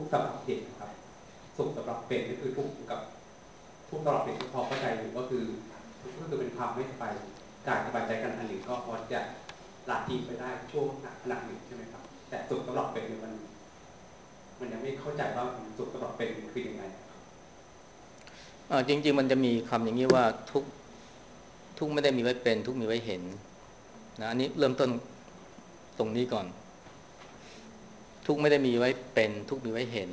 สำหรับเด็กครับสุขสำหรับเป็ดนี่คือทุกข์กับทุกข์สำหรับเป็ดที่พอเข้าใจอยู่ก็คือเป็นความไม่สบายกายสบายใจกันอันหนึ่งก็พอจะละทิ้งไปได้ช่วงขณะหนึ่งใช่ไหมครับแต่สุขสำหรับเป็ดเนี่ยมันยังไม่เข้าใจว่าสุขสำหรับเป็ดคือยังไงจริงๆมันจะมีคำอย่างนี้ว่าทุกไม่ได้มีไว้เป็นทุกมีไว้เห็นนะอันนี้เริ่มต้นตรงนี้ก่อนทุกไม่ได้มีไว้เป็นทุกมีไว้เห็น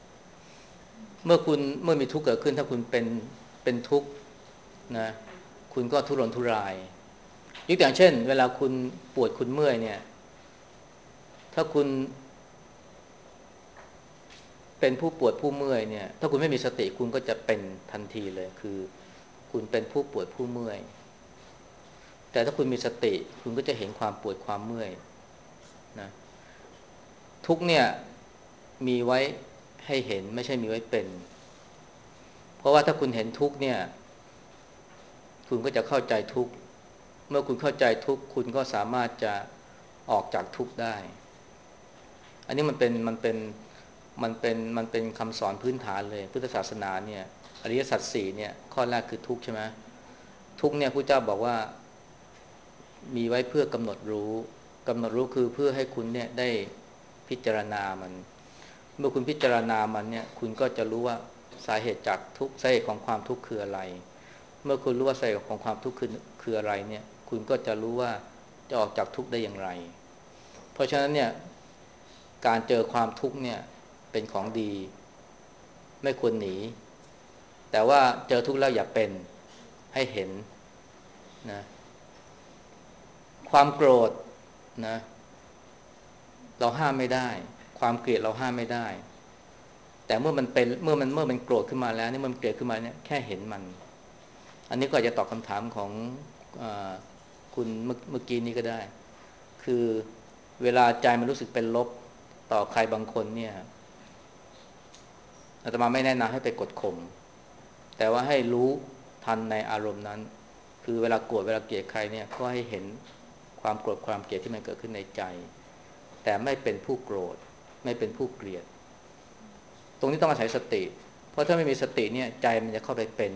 เมื่อมีทุกข์เกิดขึ้นถ้าคุณเป็นทุกข์นะคุณก็ทุรนทุรายยกตัวอย่างเช่นเวลาคุณปวดคุณเมื่อยเนี่ยถ้าคุณเป็นผู้ปวดผู้เมื่อยเนี่ยถ้าคุณไม่มีสติคุณก็จะเป็นทันทีเลยคือคุณเป็นผู้ปวดผู้เมื่อยแต่ถ้าคุณมีสติคุณก็จะเห็นความปวดความเมื่อยนะทุกเนี่ยมีไว้ให้เห็นไม่ใช่มีไว้เป็นเพราะว่าถ้าคุณเห็นทุกเนี่ยคุณก็จะเข้าใจทุกเมื่อคุณเข้าใจทุกคุณก็สามารถจะออกจากทุกได้อันนี้มันเป็นคำสอนพื้นฐานเลยพุทธศาสนาเนี่ยอริยสัจสี่เนี่ยข้อแรกคือทุกข์ใช่ไหมทุกข์เนี่ยพระเจ้าบอกว่ามีไว้เพื่อกำหนดรู้กำหนดรู้คือเพื่อให้คุณเนี่ยได้พิจารณามันเมื่อคุณพิจารณามันเนี่ยคุณก็จะรู้ว่าสาเหตุจากทุกข์สาเหตุของความทุกข์คืออะไรเมื่อคุณรู้ว่าสาเหตุของความทุกข์คืออะไรเนี่ยคุณก็จะรู้ว่าจะออกจากทุกข์ได้อย่างไรเพราะฉะนั้นเนี่ยการเจอความทุกข์เนี่ยเป็นของดีไม่ควรหนีแต่ว่าเจอทุกข์แล้วอย่าเป็นให้เห็นนะความโกรธนะเราห้ามไม่ได้ความเกลียดเราห้ามไม่ได้แต่เมื่อมันโกรธขึ้นมาแล้วนี่มันเกลียดขึ้นมาเนี่ยแค่เห็นมันอันนี้ก็จะตอบคำถามของเอคุณเมื่อกี้นี้ก็ได้คือเวลาใจมันรู้สึกเป็นลบต่อใครบางคนเนี่ยอาตมาไม่แนะนำให้ไปกดข่มแต่ว่าให้รู้ทันในอารมณ์นั้นคือเวลาโกรธเวลาเกลียดใครเนี่ยก็ให้เห็นความโกรธความเกลียดที่มันเกิดขึ้นในใจแต่ไม่เป็นผู้โกรธไม่เป็นผู้เกลียดตรงนี้ต้องอาศัยสติเพราะถ้าไม่มีสติเนี่ยใจมันจะเข้าไปเป็น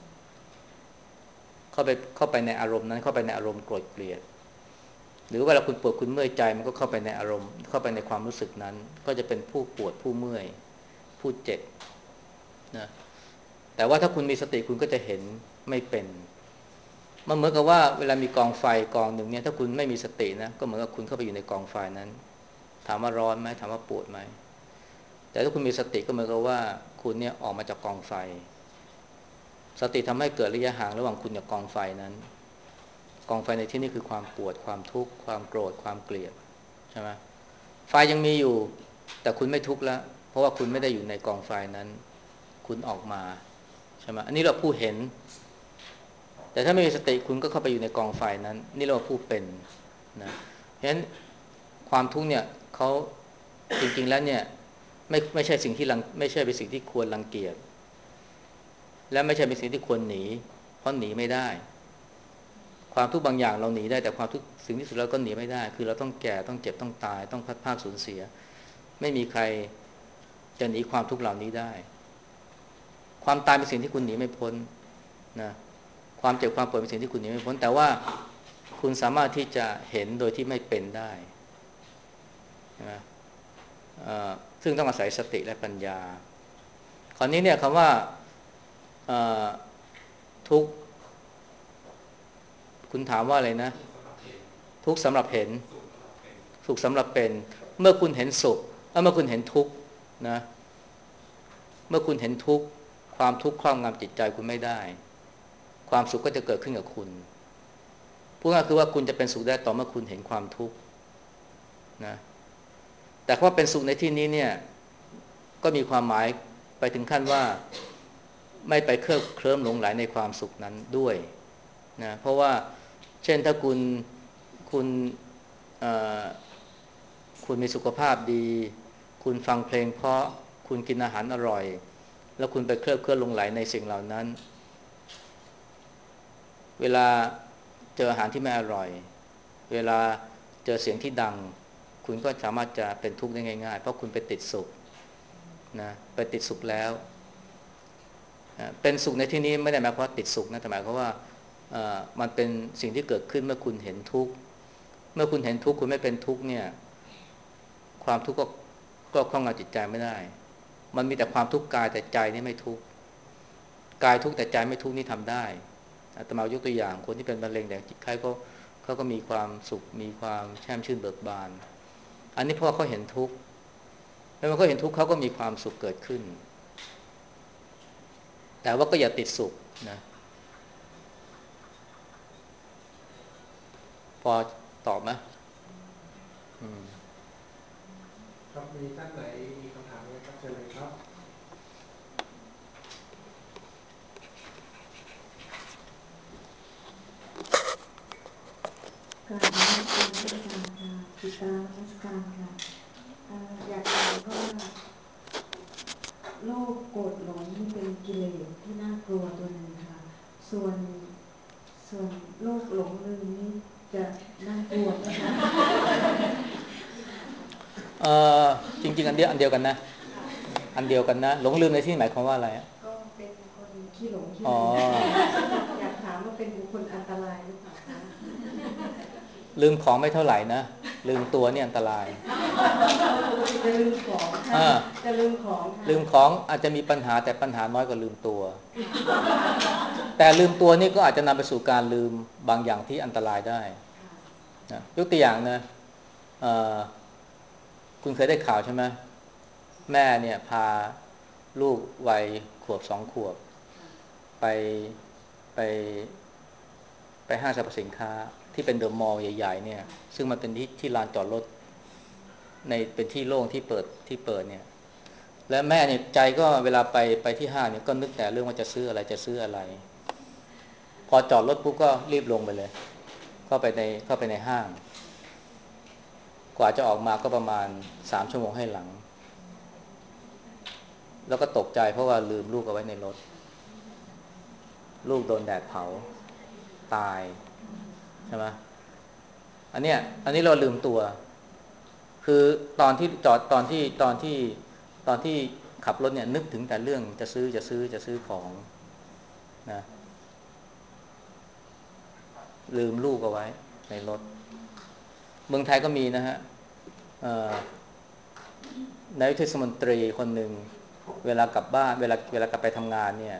เข้าไปในอารมณ์นั้นเข้าไปในอารมณ์โกรธเกลียดหรือเวลาคุณปวดคุณเมื่อยใจมันก็เข้าไปในอารมณ์เข้าไปในความรู้สึกนั้นก็จะเป็นผู้ปวดผู้เมื่อยผู้เจ็บนะแต่ว่าถ้าคุณมีสติคุณก็จะเห็นไม่เป็นมันเหมือนกับว่าเวลามีกองไฟกองหนึ่งเนี่ยถ้าคุณไม่มีสตินะก็เหมือนกับคุณเข้าไปอยู่ในกองไฟนั้นถามว่าร้อนไหมถามว่าปวดไหมแต่ถ้าคุณมีสติก็เหมือนกับว่าคุณเนี่ยออกมาจากกองไฟสติทำให้เกิดระยะห่างระหว่างคุณกับกองไฟนั้นกองไฟในที่นี้คือความปวดความทุกข์ความโกรธความเกลียดใช่ไหมไฟยังมีอยู่แต่คุณไม่ทุกข์แล้วเพราะว่าคุณไม่ได้อยู่ในกองไฟนั้นคุณออกมาใช่ไหมอันนี้เราผู้เห็นแต่ถ้าไม่มีสติคุณก็เข้าไปอยู่ในกองไฟนั้นนี่เราผู้เป็นนะเพราะฉะนั้นความทุกข์เนี่ยเขาจริงๆแล้วเนี่ยไม่ใช่สิ่งที่ไม่ใช่เป็นสิ่งที่ควรรังเกียจและไม่ใช่เป็นสิ่งที่ควรหนีเพราะหนีไม่ได้ความทุกข์บางอย่างเราหนีได้แต่ความทุกข์สิ่งที่สุดเราก็หนีไม่ได้คือเราต้องแก่ต้องเจ็บต้องตายต้องพัดพรากสูญเสียไม่มีใครจะหนีความทุกข์เหล่านี้ได้ความตายเป็นสิ่งที่คุณหนีไม่พ้นนะความเจ็บความป่วยเป็นสิ่งที่คุณหนีไม่พ้นแต่ว่าคุณสามารถที่จะเห็นโดยที่ไม่เป็นได้ใช่ไหมซึ่งต้องอาศัยสติและปัญญาคราวนี้เนี่ยคำว่าทุกข์คุณถามว่าอะไรนะทุกข์สำหรับเห็นสุขสำหรับเป็นเมื่อคุณเห็นสุขเมื่อคุณเห็นทุกข์นะเมื่อคุณเห็นทุกข์ความทุกข์ครอบงำจิตใจคุณไม่ได้ความสุขก็จะเกิดขึ้นกับคุณพูดง่ายคือว่าคุณจะเป็นสุขได้ต่อเมื่อคุณเห็นความทุกข์นะแต่ว่าเป็นสุขในที่นี้เนี่ยก็มีความหมายไปถึงขั้นว่าไม่ไปเคลิ้มหลงไหลในความสุขนั้นด้วยนะเพราะว่าเช่นถ้าคุณคุณมีสุขภาพดีคุณฟังเพลงเพราะคุณกินอาหารอร่อยแล้วคุณไปเคลิ้มหลงไหลในสิ่งเหล่านั้นเวลาเจออาหารที่ไม่อร่อยเวลาเจอเสียงที่ดังคุณก็สามารถจะเป็นทุกข์ได้ง่ายๆเพราะคุณไปติดสุขนะไปติดสุขแล้วเป็นสุขในที่นี้ไม่ได้หมายความว่าติดสุขนะแต่หมายความว่ามันเป็นสิ่งที่เกิดขึ้นเมื่อคุณเห็นทุกข์เมื่อคุณเห็นทุกข์คุณไม่เป็นทุกข์เนี่ยความทุกข์ก็ครอบงำจิตใจไม่ได้มันมีแต่ความทุกข์กายแต่ใจนี่ไม่ทุกข์กายทุกข์แต่ใจไม่ทุกข์นี่ทำได้อาตมายกตัวอย่างคนที่เป็นมะเร็งแต่จิตไข้เขาก็มีความสุขมีความแช่มชื่นเบิกบานอันนี้เพราะเขาเห็นทุกข์แล้วมันก็เห็นทุกข์เขาก็มีความสุขเกิดขึ้นแต่ว่าก็อย่าติดสุขนะพอตอบไหมครับมีท่านไหนมีคำถามไหมครับเชิญเลยครับกราบนมัสการพระอาจารย์ค่ะติดตามนมัสการค่ะอยากถามว่าโลภโกรธหลงนี่เป็นกิเลสที่น่ากลัวตัวหนึ่งค่ะส่วนโลภหลงลืมนี่จะน่ากลัวไหมคะจริงๆอันเดียวกันนะอันเดียวกันนะหลงลืมในที่หมายความว่าอะไรก็เป็นคนขี้หลงขี้ลืมอยากถามว่าเป็นบุคคลอันตรายหรือเปล่าคะลืมของไม่เท่าไหร่นะลืมตัวนี่อันตรายจะลืมของจะลืมของลืมของอาจจะมีปัญหาแต่ปัญหาน้อยกว่าลืมตัวแต่ลืมตัวนี่ก็อาจจะนำไปสู่การลืมบางอย่างที่อันตรายได้นะยกตัวอย่างนะคุณเคยได้ข่าวใช่ไหมแม่เนี่ยพาลูกวัย2 ขวบไปไปห้างสรรพสินค้าที่เป็นเดอะมอลล์ใหญ่ๆเนี่ยซึ่งมันเป็นที่ลานจอดรถในเป็นที่โล่งที่เปิดเนี่ยและแม่เนี่ยใจก็เวลาไปที่ห้างเนี่ยก็นึกแต่เรื่องว่าจะซื้ออะไรพอจอดรถปุ๊บก็รีบลงไปเลยเข้าไปในห้างกว่าจะออกมาก็ประมาณ3 ชั่วโมงให้หลังแล้วก็ตกใจเพราะว่าลืมลูกเอาไว้ในรถลูกโดนแดดเผาตายใช่ไหมอันนี้เราลืมตัวคือตอนที่จอดตอนที่ขับรถเนี่ยนึกถึงแต่เรื่องจะซื้อของนะลืมลูกเอาไว้ในรถเมืองไทยก็มีนะฮะนายกเทศมนตรีคนหนึ่งเวลากลับบ้านเวลากลับไปทำงานเนี่ย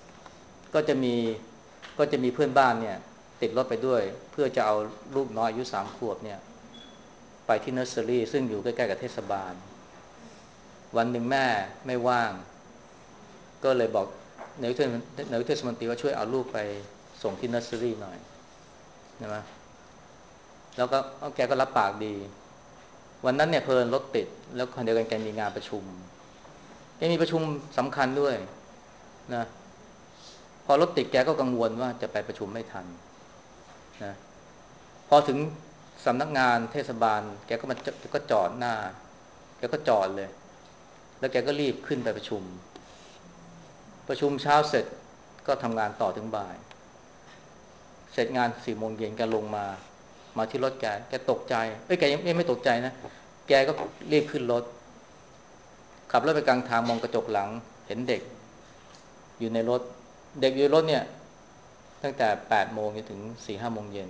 ก็จะมีเพื่อนบ้านเนี่ยติดรถไปด้วยเพื่อจะเอาลูกน้อยอายุ3 ขวบเนี่ยไปที่เนอร์เซอรี่ซึ่งอยู่ใกล้ๆกับเทศบาลวันหนึ่งแม่ไม่ว่างก็เลยบอกนายกเทศมนตรีว่าช่วยเอาลูกไปส่งที่เนอร์เซอรี่หน่อยนะแล้วก็แกก็รับปากดีวันนั้นเนี่ยเพลินรถติดแล้วคนเดียวกันแกมีงานประชุมแกมีประชุมสำคัญด้วยนะพอรถติดแกก็กังวลว่าจะไปประชุมไม่ทันนะพอถึงสำนักงานเทศบาลแกก็จอดหน้าแกก็จอดเลยแล้วแกก็รีบขึ้นไปประชุมเช้าเสร็จก็ทำงานต่อถึงบ่ายเสร็จงาน4 โมงเย็นแกลงมาที่รถแกตกใจแกยังไม่ตกใจนะแกก็รีบขึ้นรถขับรถไปกลางทางมองกระจกหลังเห็นเด็กอยู่ในรถเนี่ยตั้งแต่8 โมงจนถึง4-5 โมงเย็น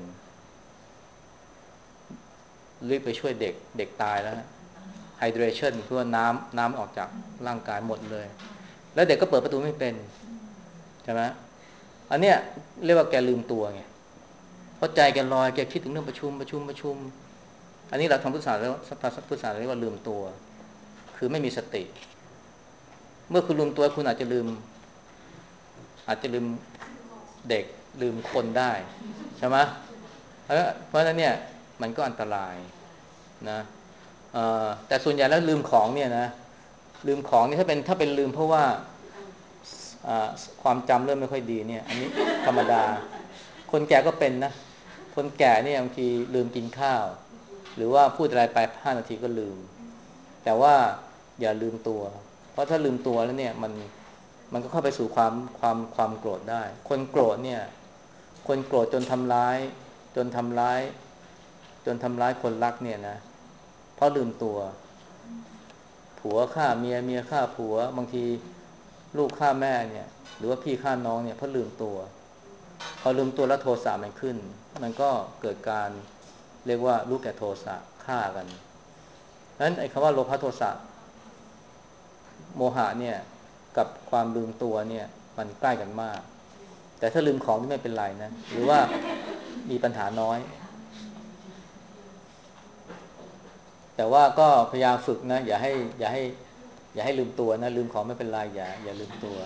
รีบไปช่วยเด็กตายแล้วไฮเดรชันเพื่อน้ำออกจากร่างกายหมดเลยแล้วเด็กก็เปิดประตูไม่เป็นใช่ไหมอันเนี้ยเรียกว่าแกลืมตัวไงเพราะใจแกลอยแกคิดถึงเรื่องประชุมอันนี้เราทำพุทธศาสนาเรียกว่าลืมตัวคือไม่มีสติเมื่อคุณลืมตัวคุณอาจจะลืมเด็กลืมคนได้ใช่ไหมเพราะฉะนั้นเนี่ยมันก็อันตรายนะแต่ส่วนใหญ่แล้วลืมของเนี่ยนะลืมของนี่ถ้าเป็นลืมเพราะว่าความจำเริ่มไม่ค่อยดีเนี่ยอันนี้ธรรมดาคนแก่ก็เป็นนะคนแก่เนี่ยบางทีลืมกินข้าวหรือว่าพูดอะไรไป5 นาทีก็ลืมแต่ว่าอย่าลืมตัวเพราะถ้าลืมตัวแล้วเนี่ยมันก็เข้าไปสู่ความโกรธได้คนโกรธเนี่ยคนโกรธจนทำร้ายคนรักเนี่ยนะเพราะลืมตัวผผัวฆ่าเมียเมียฆ่าผัวบางทีลูกฆ่าแม่เนี่ยหรือว่าพี่ฆ่าน้องเนี่ยเพราะลืมตัวพอลืมตัวแล้วโทสะมันขึ้นมันก็เกิดการเรียกว่ารู้แก่โทสะฆ่ากันเพราะฉะนั้นไอ้คำว่าโลภะโทสะโมหะเนี่ยกับความลืมตัวเนี่ยมันใกล้กันมากแต่ถ้าลืมของนี่ไม่เป็นไรนะหรือว่ามีปัญหาน้อยแต่ว่าก็พยายามฝึกนะอย่าให้ลืมตัวนะลืมของไม่เป็นไรอย่าลืมตัว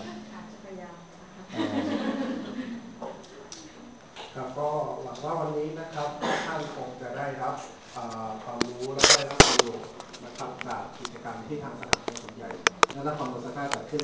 ครับก็หวังว่าวันนี้นะครับท่านคงจะได้รับความรู้และได้รับประโยชน์นะครับจากกิจกรรมที่ทางสถาบันใหญ่และนครปฐม